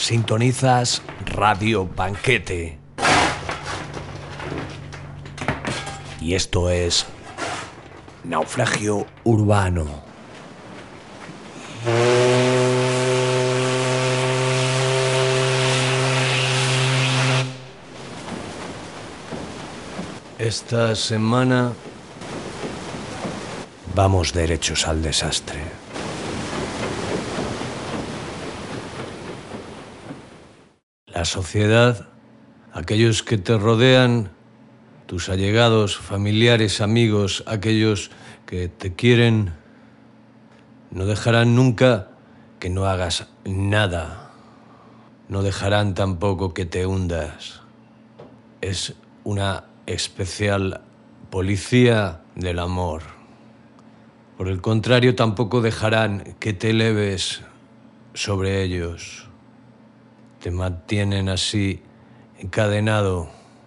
Sintonizas Radio Banquete. Y esto es Naufragio Urbano. Esta semana vamos derechos al desastre. La sociedad, aquellos que te rodean, tus allegados, familiares, amigos, aquellos que te quieren, no dejarán nunca que no hagas nada. No dejarán tampoco que te hundas. Es una especial policía del amor. Por el contrario, tampoco dejarán que te eleves sobre ellos. Te mantienen así encadenado.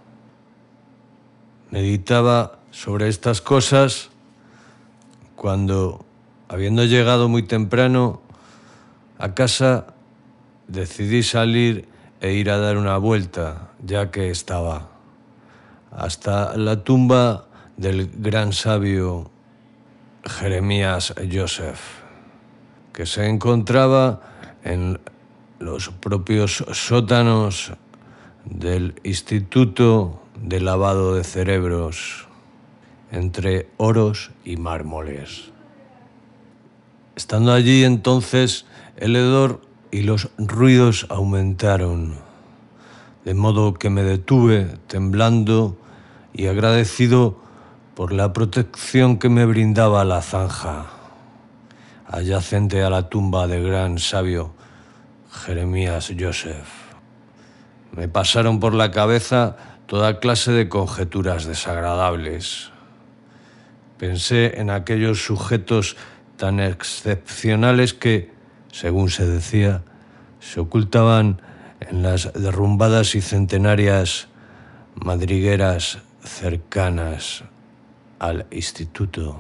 Meditaba sobre estas cosas cuando, habiendo llegado muy temprano a casa, decidí salir e ir a dar una vuelta, ya que estaba hasta la tumba del gran sabio Jeremías Joseph, que se encontraba en los propios sótanos del Instituto de Lavado de Cerebros, entre oros y mármoles. Estando allí entonces, el hedor y los ruidos aumentaron, de modo que me detuve temblando y agradecido por la protección que me brindaba la zanja adyacente a la tumba del gran sabio Jeremías Joseph. Me pasaron por la cabeza toda clase de conjeturas desagradables. Pensé en aquellos sujetos tan excepcionales que, según se decía, se ocultaban en las derrumbadas y centenarias madrigueras cercanas al instituto.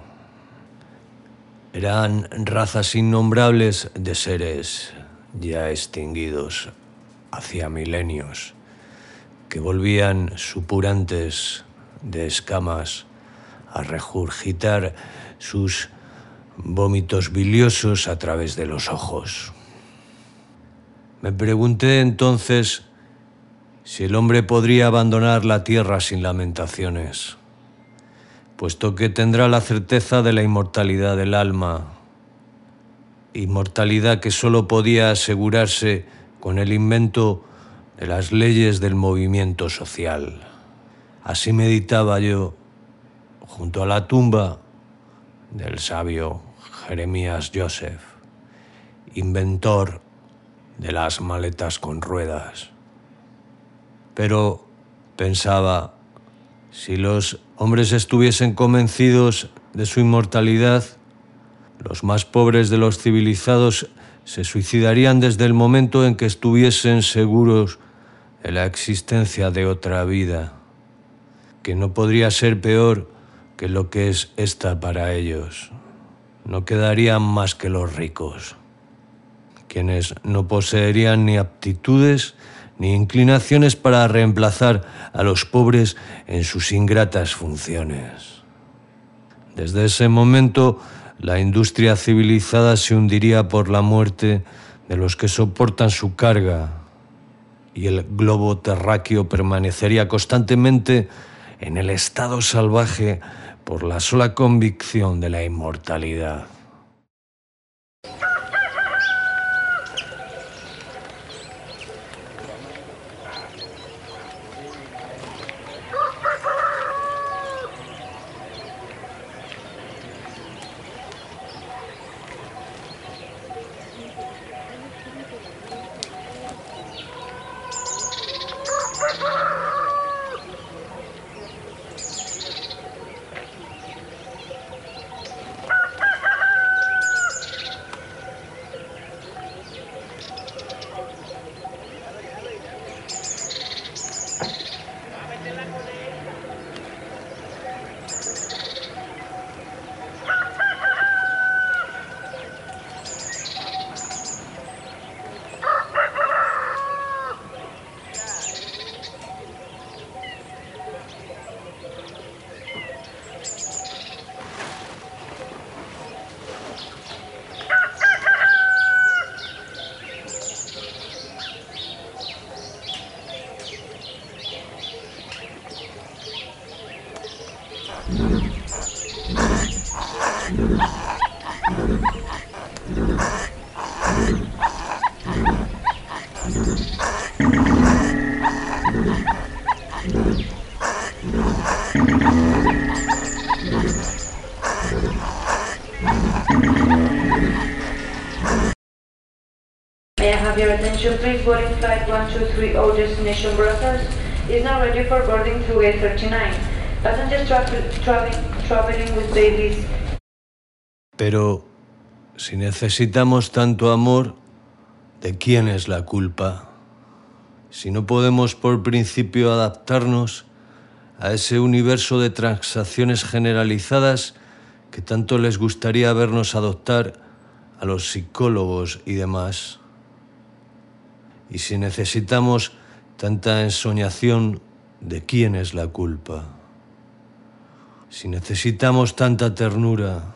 Eran razas innombrables de seres ya extinguidos hacía milenios, que volvían supurantes de escamas a regurgitar sus vómitos biliosos a través de los ojos. Me pregunté entonces si el hombre podría abandonar la tierra sin lamentaciones, puesto que tendrá la certeza de la inmortalidad del alma, inmortalidad que solo podía asegurarse con el invento de las leyes del movimiento social. Así meditaba yo junto a la tumba del sabio Jeremías Joseph, inventor de las maletas con ruedas. Pero pensaba, si los hombres estuviesen convencidos de su inmortalidad, los más pobres de los civilizados se suicidarían desde el momento en que estuviesen seguros de la existencia de otra vida, que no podría ser peor que lo que es esta para ellos. No quedarían más que los ricos, quienes no poseerían ni aptitudes ni inclinaciones para reemplazar a los pobres en sus ingratas funciones. Desde ese momento, la industria civilizada se hundiría por la muerte de los que soportan su carga, y el globo terráqueo permanecería constantemente en el estado salvaje por la sola convicción de la inmortalidad. May I have your attention please? Boarding flight 123, all destination Brussels is now ready for boarding through gate 39. Passengers traveling with babies. Pero si necesitamos tanto amor, ¿de quién es la culpa? Si no podemos por principio adaptarnos a ese universo de transacciones generalizadas que tanto les gustaría vernos adoptar a los psicólogos y demás. Y si necesitamos tanta ensoñación, ¿de quién es la culpa? Si necesitamos tanta ternura,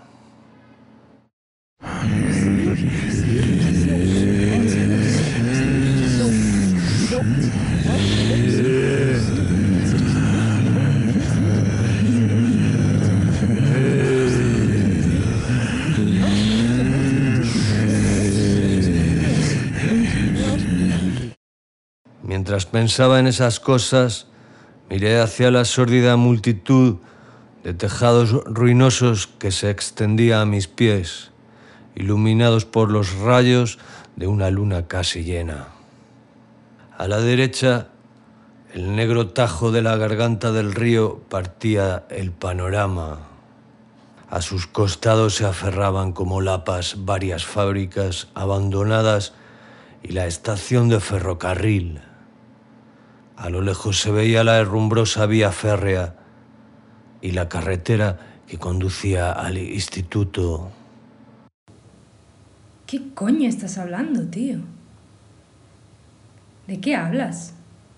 mientras pensaba en esas cosas, miré hacia la sórdida multitud de tejados ruinosos que se extendía a mis pies, iluminados por los rayos de una luna casi llena. A la derecha, el negro tajo de la garganta del río partía el panorama. A sus costados se aferraban como lapas varias fábricas abandonadas y la estación de ferrocarril. A lo lejos se veía la herrumbrosa vía férrea y la carretera que conducía al instituto. ¿Qué coño estás hablando, tío? ¿De qué hablas?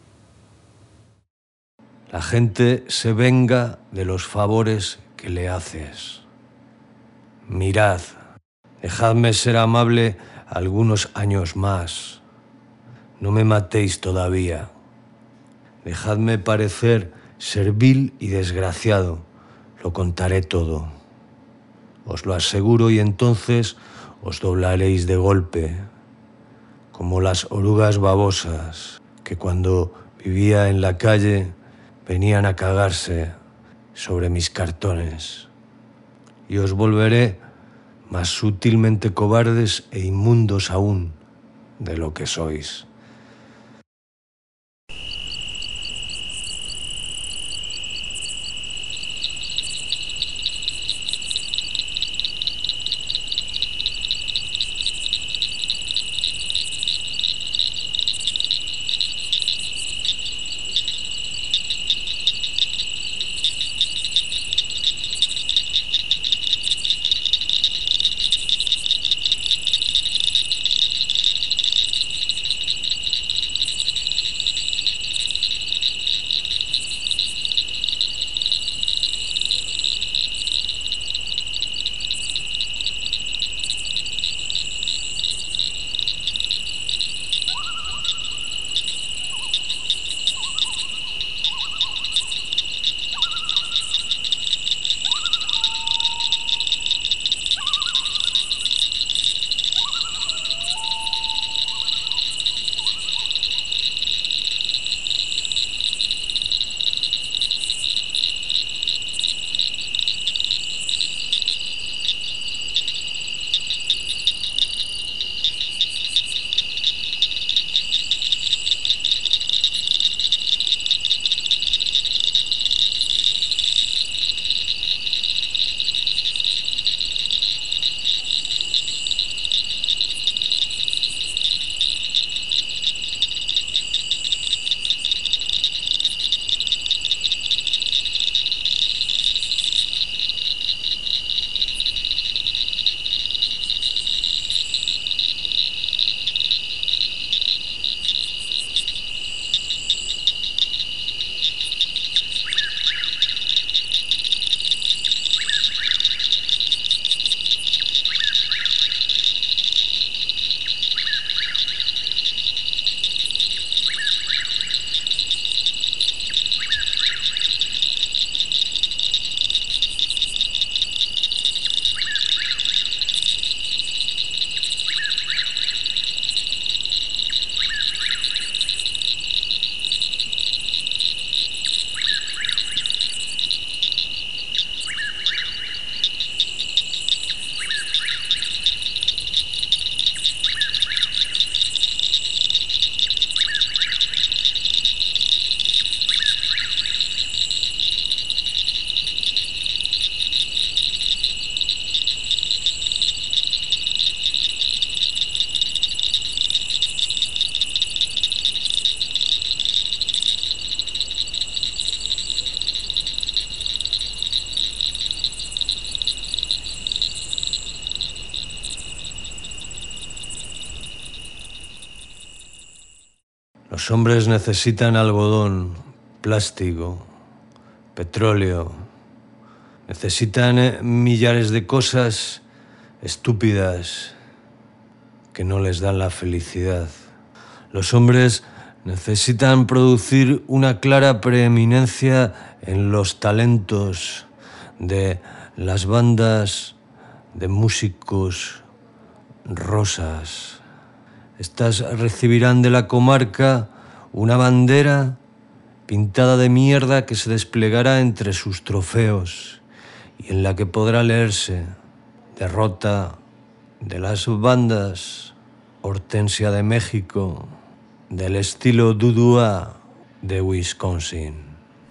La gente se venga de los favores que le haces. Mirad, dejadme ser amable algunos años más. No me matéis todavía. Dejadme parecer servil y desgraciado. Lo contaré todo. Os lo aseguro y entonces os doblaréis de golpe, como las orugas babosas que cuando vivía en la calle venían a cagarse sobre mis cartones. Y os volveré más sutilmente cobardes e inmundos aún de lo que sois. Los hombres necesitan algodón, plástico, petróleo. Necesitan millares de cosas estúpidas que no les dan la felicidad. Los hombres necesitan producir una clara preeminencia en los talentos de las bandas de músicos rosas. Estas recibirán de la comarca una bandera pintada de mierda que se desplegará entre sus trofeos y en la que podrá leerse: derrota de las bandas Hortensia de México, del estilo Dudua de Wisconsin.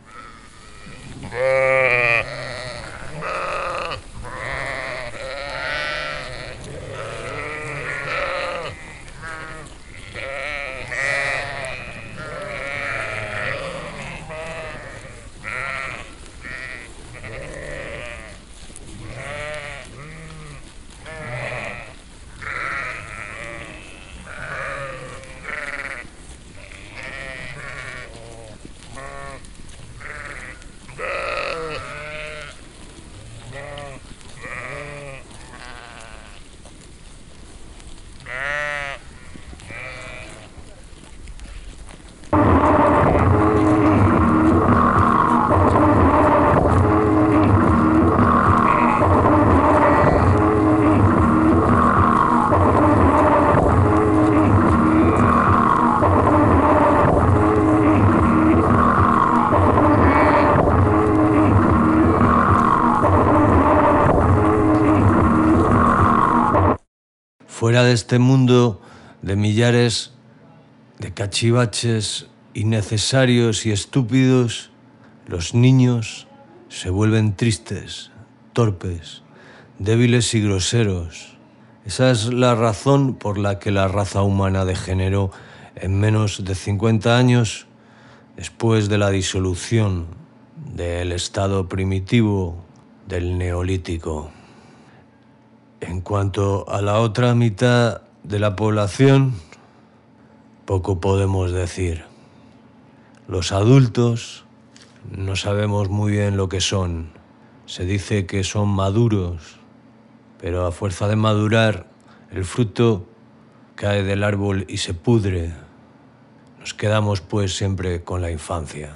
Fuera de este mundo de millares de cachivaches innecesarios y estúpidos, los niños se vuelven tristes, torpes, débiles y groseros. Esa es la razón por la que la raza humana degeneró en menos de 50 años después de la disolución del estado primitivo del Neolítico. En cuanto a la otra mitad de la población, poco podemos decir. Los adultos no sabemos muy bien lo que son. Se dice que son maduros, pero a fuerza de madurar, el fruto cae del árbol y se pudre. Nos quedamos pues siempre con la infancia.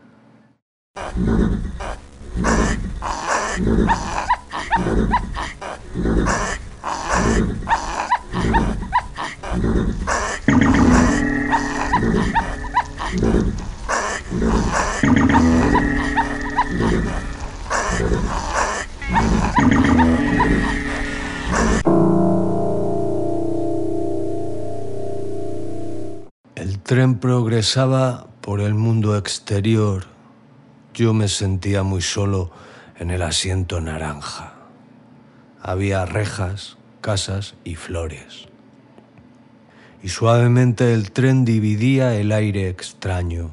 El tren progresaba por el mundo exterior. Yo me sentía muy solo en el asiento naranja. Había rejas, casas y flores. Y suavemente el tren dividía el aire extraño.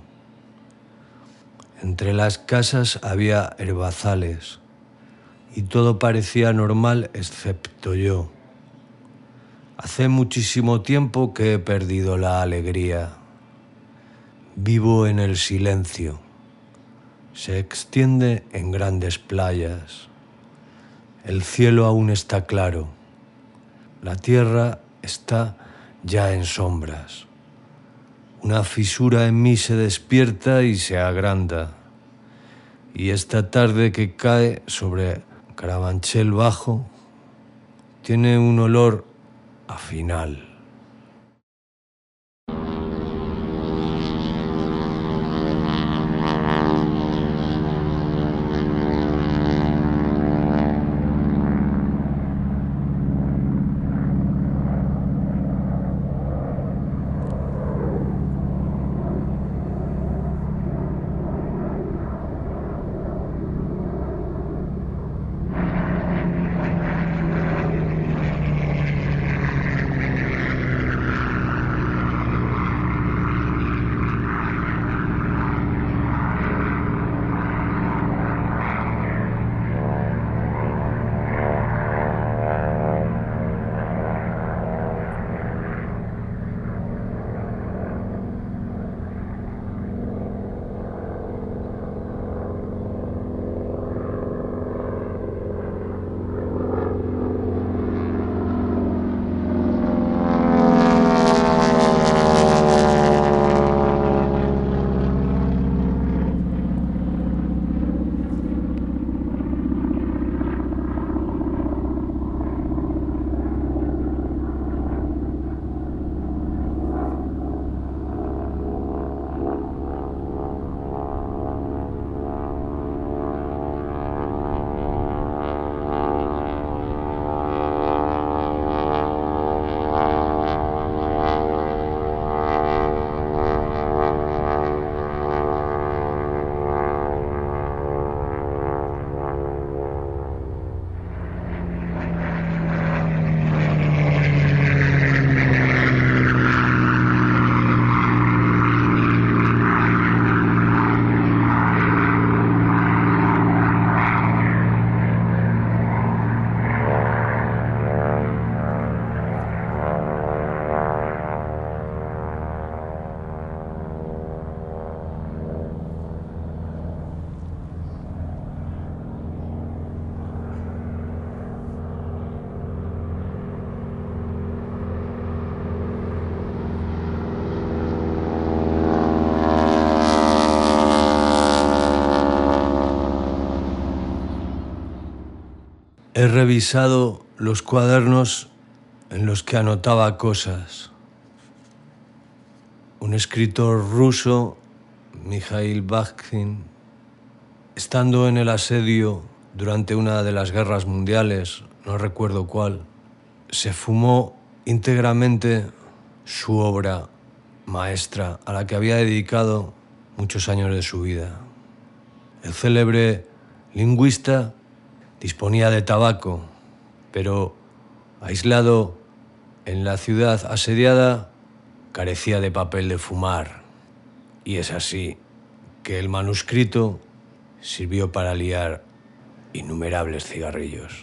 Entre las casas había herbazales y todo parecía normal excepto yo. Hace muchísimo tiempo que he perdido la alegría. Vivo en el silencio. Se extiende en grandes playas. El cielo aún está claro. La tierra está ya en sombras. Una fisura en mí se despierta y se agranda. Y esta tarde que cae sobre Carabanchel Bajo tiene un olor a final. He revisado los cuadernos en los que anotaba cosas. Un escritor ruso, Mikhail Bakhtin, estando en el asedio durante una de las guerras mundiales, no recuerdo cuál, se fumó íntegramente su obra maestra a la que había dedicado muchos años de su vida. El célebre lingüista disponía de tabaco, pero aislado en la ciudad asediada carecía de papel de fumar. Y es así que el manuscrito sirvió para liar innumerables cigarrillos.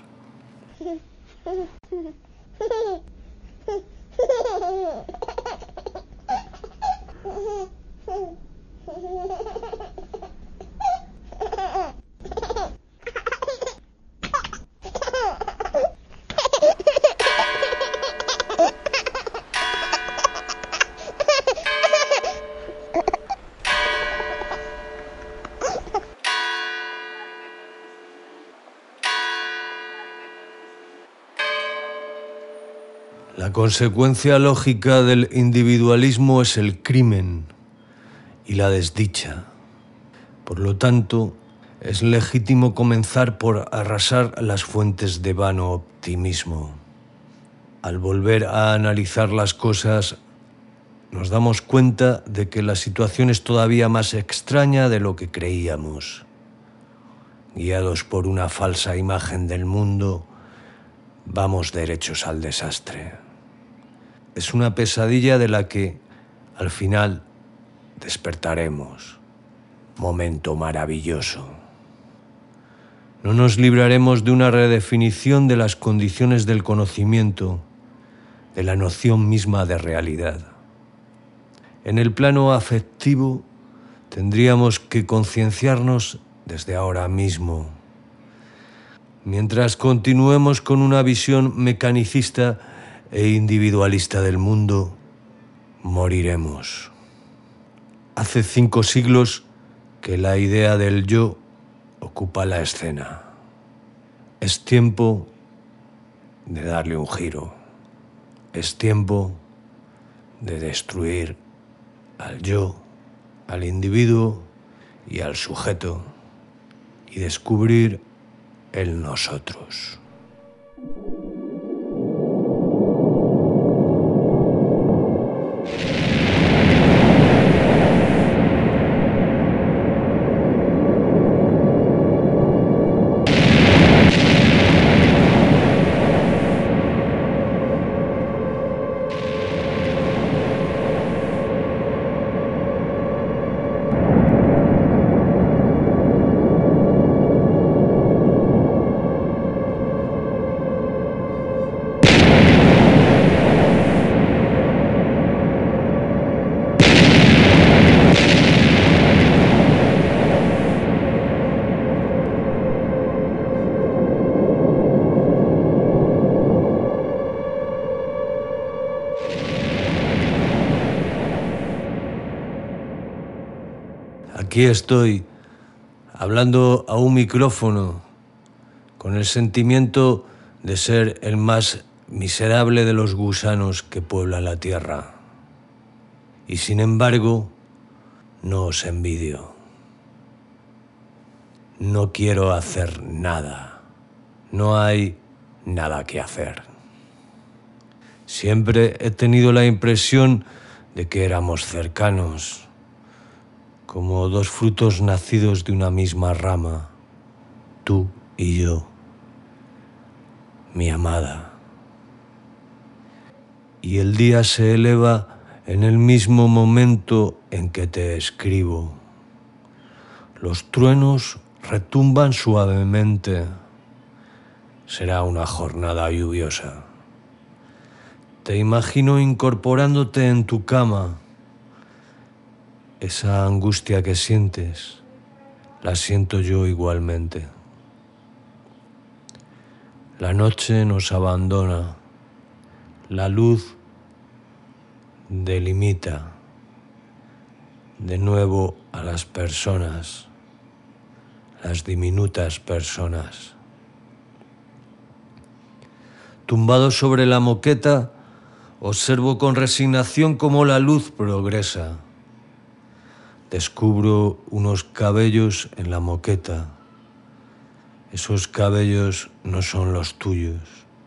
La consecuencia lógica del individualismo es el crimen y la desdicha. Por lo tanto, es legítimo comenzar por arrasar las fuentes de vano optimismo. Al volver a analizar las cosas, nos damos cuenta de que la situación es todavía más extraña de lo que creíamos. Guiados por una falsa imagen del mundo, vamos derechos al desastre. Es una pesadilla de la que, al final, despertaremos. Momento maravilloso. No nos libraremos de una redefinición de las condiciones del conocimiento, de la noción misma de realidad. En el plano afectivo, tendríamos que concienciarnos desde ahora mismo. Mientras continuemos con una visión mecanicista e individualista del mundo, moriremos. Hace 5 siglos que la idea del yo ocupa la escena. Es tiempo de darle un giro. Es tiempo de destruir al yo, al individuo y al sujeto y descubrir el nosotros. Aquí estoy, hablando a un micrófono, con el sentimiento de ser el más miserable de los gusanos que pueblan la tierra. Y sin embargo, no os envidio. No quiero hacer nada. No hay nada que hacer. Siempre he tenido la impresión de que éramos cercanos, como 2 frutos nacidos de una misma rama, tú y yo, mi amada. Y el día se eleva en el mismo momento en que te escribo. Los truenos retumban suavemente. Será una jornada lluviosa. Te imagino incorporándote en tu cama. Esa angustia que sientes, la siento yo igualmente. La noche nos abandona, la luz delimita de nuevo a las personas, las diminutas personas. Tumbado sobre la moqueta, observo con resignación cómo la luz progresa. Descubro unos cabellos en la moqueta. Esos cabellos no son los tuyos.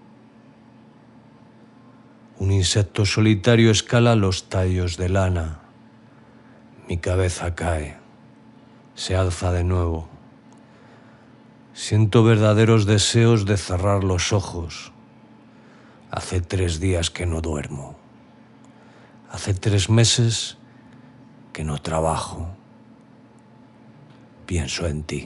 Un insecto solitario escala los tallos de lana. Mi cabeza cae, se alza de nuevo. Siento verdaderos deseos de cerrar los ojos. Hace 3 días que no duermo. Hace 3 meses que no trabajo. Pienso en ti.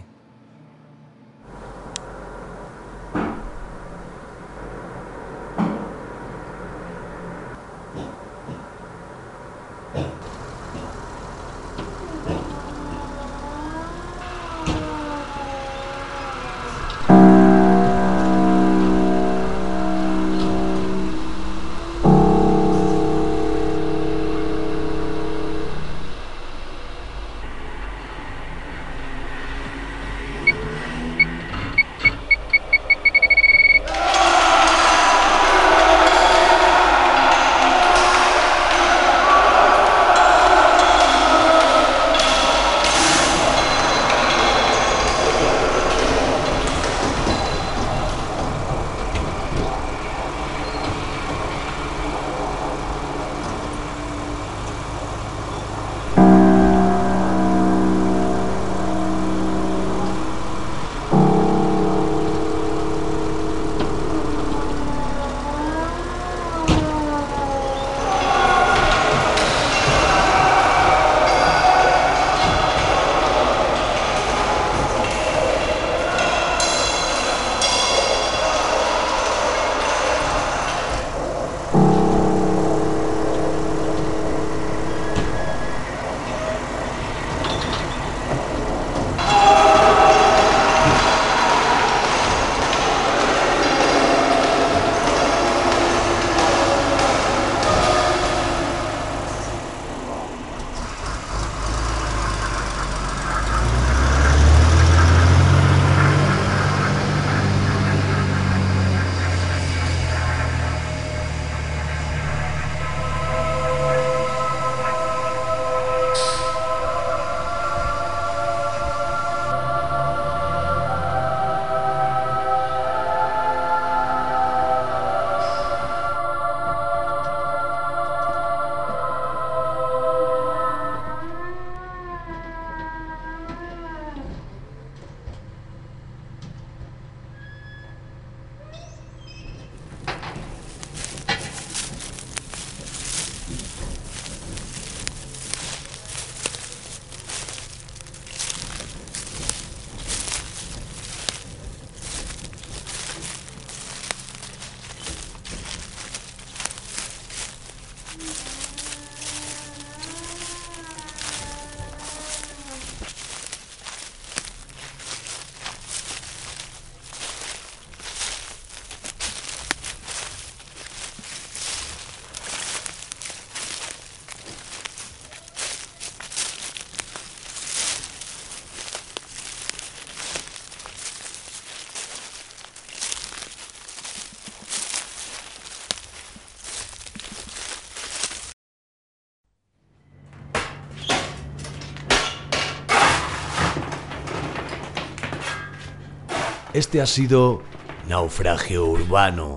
Este ha sido Naufragio Urbano,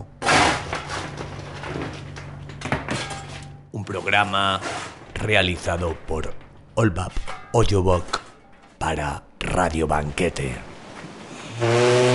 un programa realizado por Olbap Oyobok para Radio Banquete.